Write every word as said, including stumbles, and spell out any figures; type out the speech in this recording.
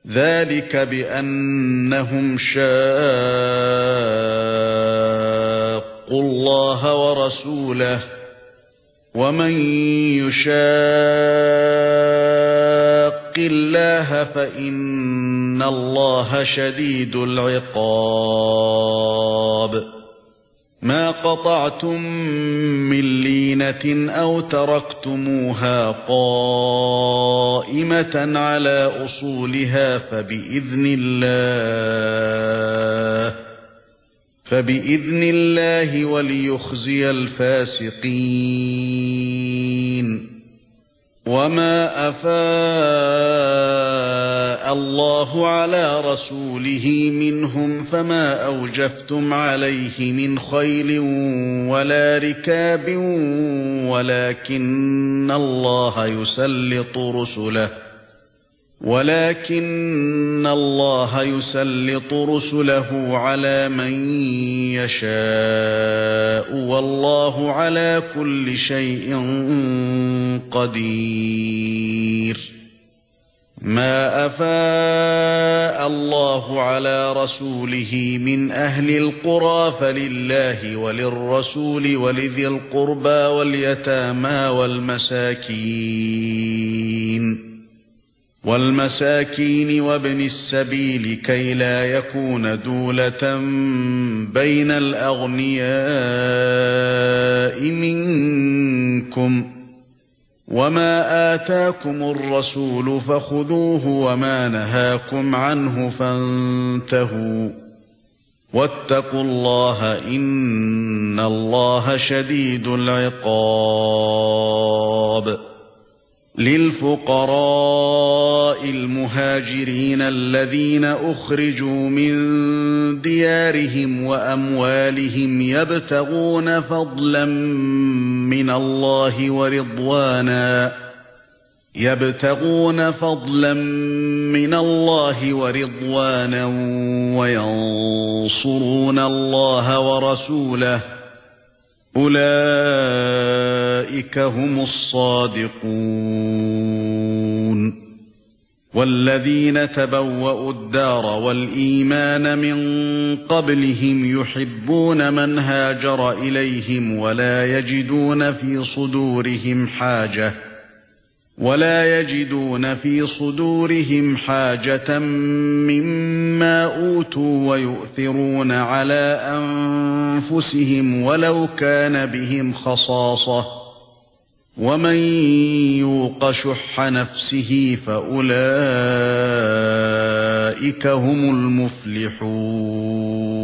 ذلك بأنهم شاقوا الله ورسوله ومن يشاق الله فإن الله شديد العقاب ما قطعتم من لينة أو تركتموها قائمة على أصولها فبإذن الله فبإذن الله وليخزي الفاسقين وما أفاء الله على رسوله منهم فما أوجفتم عليه من خيل ولا ركاب ولكن الله يسلط رسله ولكن الله يسلط رسله على من يشاء والله على كل شيء قدير ما أفاء الله على رسوله من أهل القرى فلله وللرسول ولذي القربى واليتامى والمساكين والمساكين وابن السبيل كي لا يكون دولة بين الأغنياء منكم وما آتاكم الرسول فخذوه وما نهاكم عنه فانتهوا واتقوا الله إن الله شديد العقاب للفقراء المهاجرين الذين أخرجوا من ديارهم وأموالهم يبتغون فضلا من الله ورضوانا يبتغون فضلا من الله ورضوانا وينصرون الله ورسوله أولئك هم الصادقون والذين تبوأوا الدار والإيمان من قبلهم يحبون من هاجر إليهم ولا يجدون في صدورهم حاجة ولا يجدون في صدورهم حاجة مما أوتوا ويؤثرون على أنفسهم ولو كان بهم خصاصة ومن يوق شح نفسه فأولئك هم المفلحون